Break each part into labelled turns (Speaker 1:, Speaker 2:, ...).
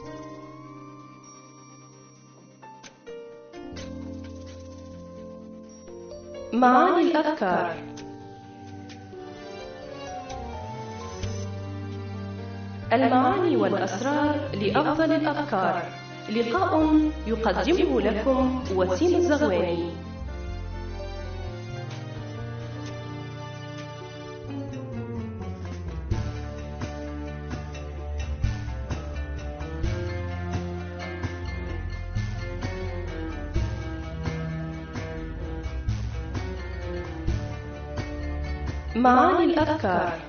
Speaker 1: معاني الأذكار. المعاني والأسرار لأفضل الأذكار، لقاء يقدمه لكم وسيم الزغواني. معاني الأذكار.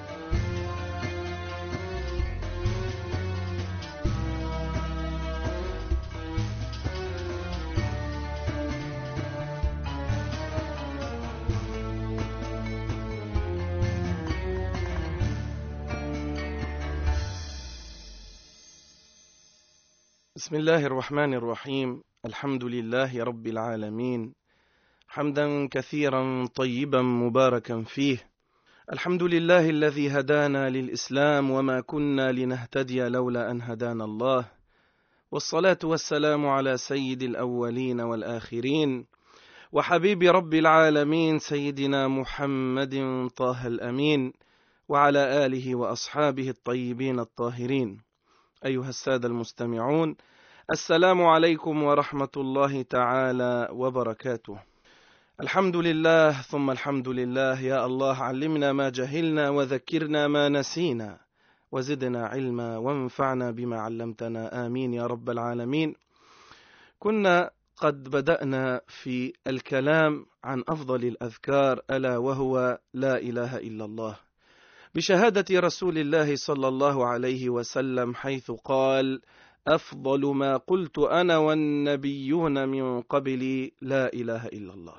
Speaker 2: بسم الله الرحمن الرحيم. الحمد لله رب العالمين، حمدا كثيرا طيبا مباركا فيه. الحمد لله الذي هدانا للإسلام وما كنا لنهتدي لولا أن هدانا الله، والصلاة والسلام على سيد الأولين والآخرين وحبيب رب العالمين سيدنا محمد طه الأمين، وعلى آله وأصحابه الطيبين الطاهرين. أيها السادة المستمعون، السلام عليكم ورحمة الله تعالى وبركاته. الحمد لله ثم الحمد لله. يا الله علمنا ما جهلنا وذكرنا ما نسينا وزدنا علما وانفعنا بما علمتنا، آمين يا رب العالمين. كنا قد بدأنا في الكلام عن أفضل الأذكار، ألا وهو لا إله إلا الله، بشهادة رسول الله صلى الله عليه وسلم، حيث قال: أفضل ما قلت أنا والنبيون من قبلي لا إله إلا الله.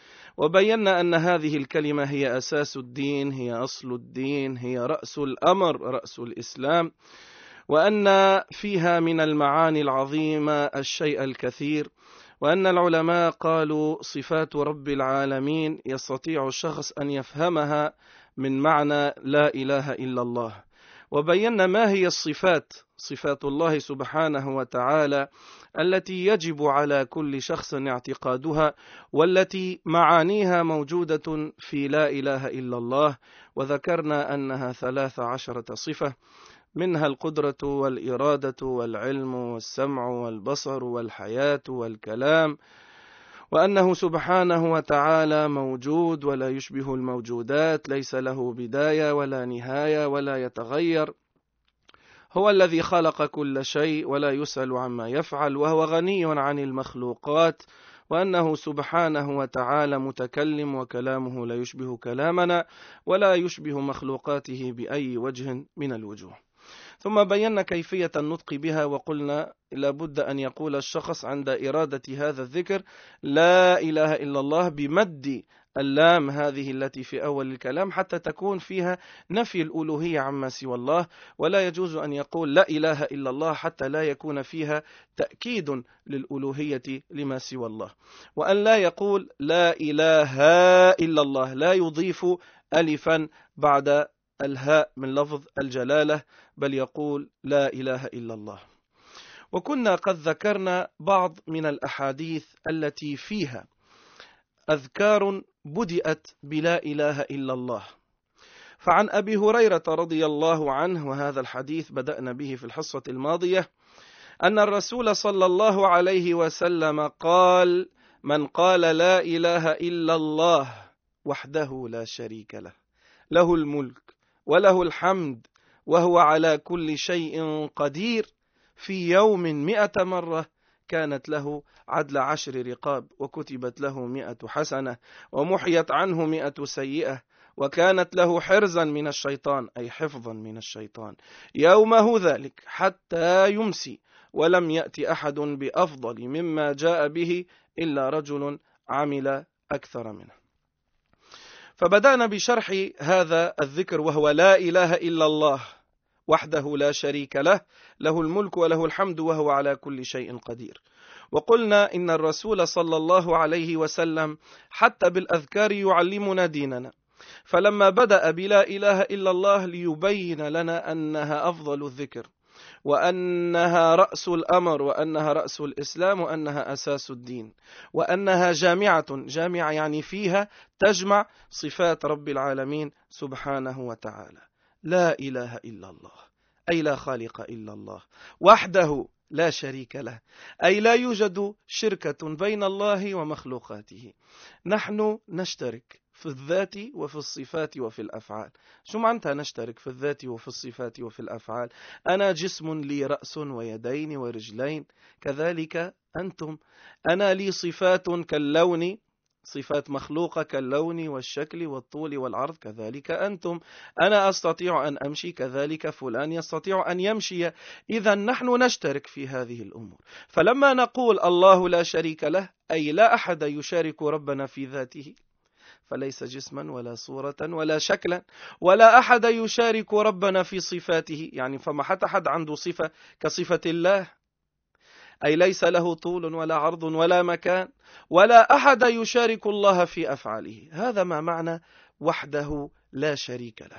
Speaker 2: وبينا أن هذه الكلمة هي أساس الدين، هي أصل الدين، هي رأس الأمر، رأس الإسلام، وأن فيها من المعاني العظيمة الشيء الكثير، وأن العلماء قالوا صفات رب العالمين يستطيع الشخص أن يفهمها من معنى لا إله إلا الله. وبينا ما هي الصفات، صفات الله سبحانه وتعالى التي يجب على كل شخص اعتقادها، والتي معانيها موجودة في لا إله إلا الله. وذكرنا أنها 13 صفة، منها القدرة والإرادة والعلم والسمع والبصر والحياة والكلام، وأنه سبحانه وتعالى موجود ولا يشبه الموجودات، ليس له بداية ولا نهاية ولا يتغير، هو الذي خلق كل شيء ولا يسأل عما يفعل، وهو غني عن المخلوقات، وأنه سبحانه وتعالى متكلم وكلامه لا يشبه كلامنا ولا يشبه مخلوقاته بأي وجه من الوجوه. ثم بينا كيفية النطق بها، وقلنا لابد أن يقول الشخص عند إرادة هذا الذكر لا إله إلا الله بمد اللام هذه التي في أول الكلام، حتى تكون فيها نفي الألوهية عما سوى الله، ولا يجوز أن يقول لا إله إلا الله حتى لا يكون فيها تأكيد للألوهية لما سوى الله. وأن لا يقول لا إله إلا الله، لا يضيف ألفا بعد الهاء من لفظ الجلالة، بل يقول لا إله إلا الله. وكنا قد ذكرنا بعض من الأحاديث التي فيها أذكار بدأت بلا إله إلا الله. فعن أبي هريرة رضي الله عنه، وهذا الحديث بدأنا به في الحصة الماضية، أن الرسول صلى الله عليه وسلم قال: من قال لا إله إلا الله وحده لا شريك له، له الملك وله الحمد وهو على كل شيء قدير، في يوم 100 مرة كانت له عدل 10 رقاب، وكتبت له 100 حسنة، ومحيت عنه 100 سيئة، وكانت له حرزا من الشيطان، أي حفظا من الشيطان، يومه ذلك حتى يمسي، ولم يأتي أحد بأفضل مما جاء به إلا رجل عمل أكثر منه. فبدأنا بشرح هذا الذكر، وهو لا إله إلا الله وحده لا شريك له، له الملك وله الحمد وهو على كل شيء قدير. وقلنا إن الرسول صلى الله عليه وسلم حتى بالأذكار يعلمنا ديننا، فلما بدأ بلا إله إلا الله ليبين لنا أنها أفضل الذكر، وأنها رأس الأمر، وأنها رأس الإسلام، وأنها أساس الدين، وأنها جامعة يعني فيها تجمع صفات رب العالمين سبحانه وتعالى. لا إله إلا الله، أي لا خالق إلا الله وحده لا شريك له، أي لا يوجد شركة بين الله ومخلوقاته. نحن نشترك في الذات وفي الصفات وفي الأفعال. شو معناتها نشترك في الذات وفي الصفات وفي الأفعال؟ أنا جسم لي رأس ويدين ورجلين، كذلك أنتم. أنا لي صفات كاللون، صفات مخلوقة كاللون والشكل والطول والعرض، كذلك أنتم. أنا أستطيع أن أمشي، كذلك فلان يستطيع أن يمشي. إذا نحن نشترك في هذه الأمور. فلما نقول الله لا شريك له، أي لا أحد يشارك ربنا في ذاته، فليس جسما ولا صورة ولا شكلا، ولا أحد يشارك ربنا في صفاته، يعني فما حتى حد عنده صفة كصفة الله، أي ليس له طول ولا عرض ولا مكان، ولا أحد يشارك الله في أفعاله. هذا ما معنى وحده لا شريك له.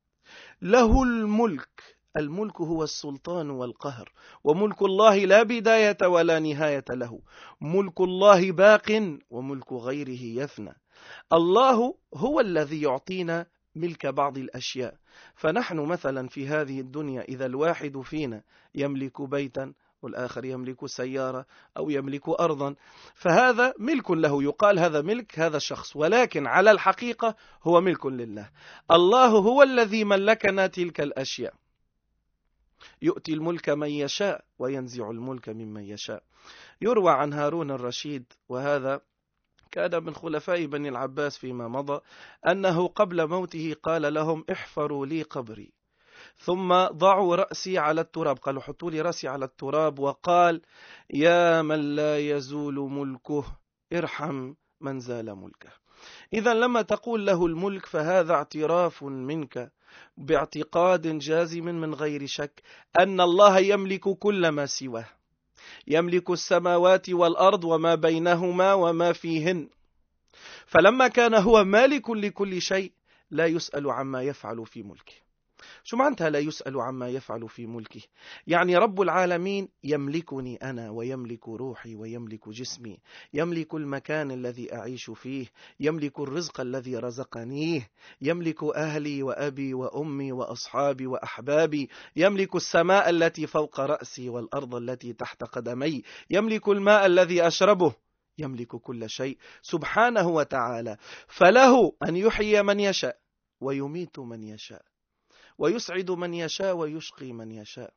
Speaker 2: له الملك، الملك هو السلطان والقهر، وملك الله لا بداية ولا نهاية له. ملك الله باق وملك غيره يفنى. الله هو الذي يعطينا ملك بعض الأشياء. فنحن مثلا في هذه الدنيا إذا الواحد فينا يملك بيتا والآخر يملك سيارة أو يملك أرضا، فهذا ملك له، يقال هذا ملك هذا الشخص، ولكن على الحقيقة هو ملك لله. الله هو الذي ملكنا تلك الأشياء. يؤتي الملك من يشاء وينزع الملك ممن يشاء. يروى عن هارون الرشيد، وهذا كان من خلفاء بني العباس فيما مضى، أنه قبل موته قال لهم احفروا لي قبري ثم ضعوا رأسي على التراب، قالوا حطوا لي رأسي على التراب، وقال يا من لا يزول ملكه ارحم من زال ملكه. إذا لما تقول له الملك فهذا اعتراف منك باعتقاد جازم من غير شك أن الله يملك كل ما سواه، يملك السماوات والأرض وما بينهما وما فيهن. فلما كان هو مالك لكل شيء لا يسأل عما يفعل في ملكه. شو معناتها لا يسأل عما يفعل في ملكه؟ يعني رب العالمين يملكني أنا، ويملك روحي، ويملك جسمي، يملك المكان الذي أعيش فيه، يملك الرزق الذي رزقنيه، يملك أهلي وأبي وأمي وأصحابي وأحبابي، يملك السماء التي فوق رأسي والأرض التي تحت قدمي، يملك الماء الذي أشربه، يملك كل شيء سبحانه وتعالى. فله أن يحيي من يشاء ويميت من يشاء، ويسعد من يشاء ويشقي من يشاء،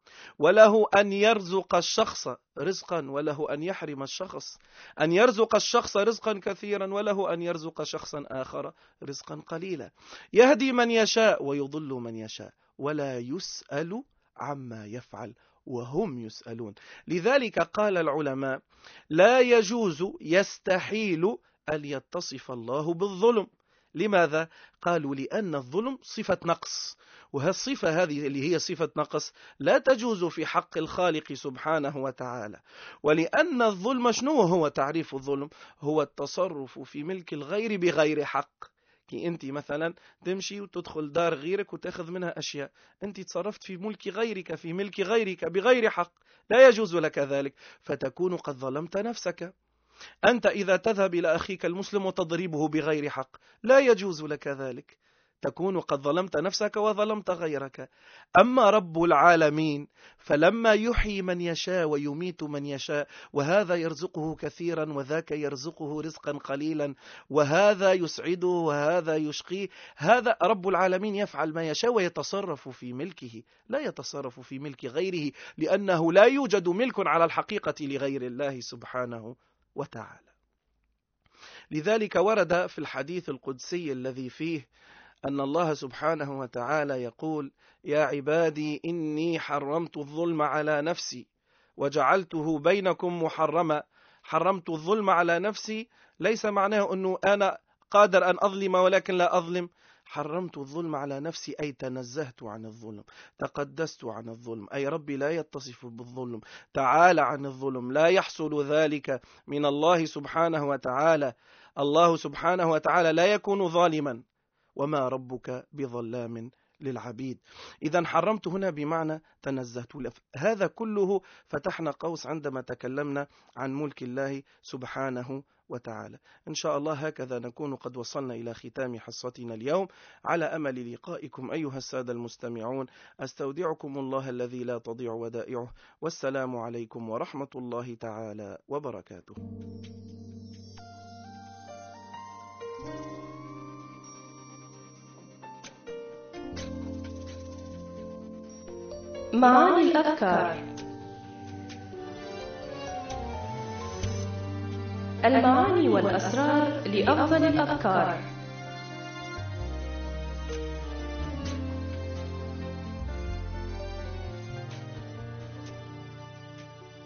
Speaker 2: وله أن يرزق الشخص رزقا وله أن يحرم الشخص، أن يرزق الشخص رزقا كثيرا وله أن يرزق شخصا آخر رزقا قليلا، يهدي من يشاء ويضل من يشاء، ولا يسأل عما يفعل وهم يسألون. لذلك قال العلماء لا يجوز يستحيل أن يتصف الله بالظلم. لماذا؟ قالوا لأن الظلم صفة نقص، وهالصفة هذه اللي هي صفة نقص لا تجوز في حق الخالق سبحانه وتعالى. ولأن الظلم شنو هو تعريف الظلم؟ هو التصرف في ملك الغير بغير حق. كي أنت مثلا تمشي وتدخل دار غيرك وتأخذ منها أشياء، أنت تصرفت في ملك غيرك، في ملك غيرك بغير حق، لا يجوز لك ذلك، فتكون قد ظلمت نفسك. أنت إذا تذهب إلى أخيك المسلم وتضربه بغير حق لا يجوز لك ذلك، تكون قد ظلمت نفسك وظلمت غيرك. أما رب العالمين فلما يحيي من يشاء ويميت من يشاء، وهذا يرزقه كثيرا وذاك يرزقه رزقا قليلا، وهذا يسعده وهذا يشقيه، هذا رب العالمين يفعل ما يشاء ويتصرف في ملكه، لا يتصرف في ملك غيره، لأنه لا يوجد ملك على الحقيقة لغير الله سبحانه وتعالى. لذلك ورد في الحديث القدسي الذي فيه أن الله سبحانه وتعالى يقول يا عبادي إني حرمت الظلم على نفسي وجعلته بينكم محرما. حرمت الظلم على نفسي ليس معناه أنه أنا قادر أن أظلم ولكن لا أظلم، حرمت الظلم على نفسي أي تنزهت عن الظلم، تقدست عن الظلم، أي ربي لا يتصف بالظلم، تعالى عن الظلم، لا يحصل ذلك من الله سبحانه وتعالى. الله سبحانه وتعالى لا يكون ظالما، وما ربك بظلام للعبيد. إذا حرمت هنا بمعنى تنزهت. هذا كله فتحنا قوس عندما تكلمنا عن ملك الله سبحانه وتعالى. إن شاء الله هكذا نكون قد وصلنا إلى ختام حصتنا اليوم، على أمل لقائكم أيها السادة المستمعون. أستودعكم الله الذي لا تضيع ودائعه، والسلام عليكم ورحمة الله تعالى وبركاته.
Speaker 1: معاني الأذكار. المعاني والأسرار لأفضل الأذكار.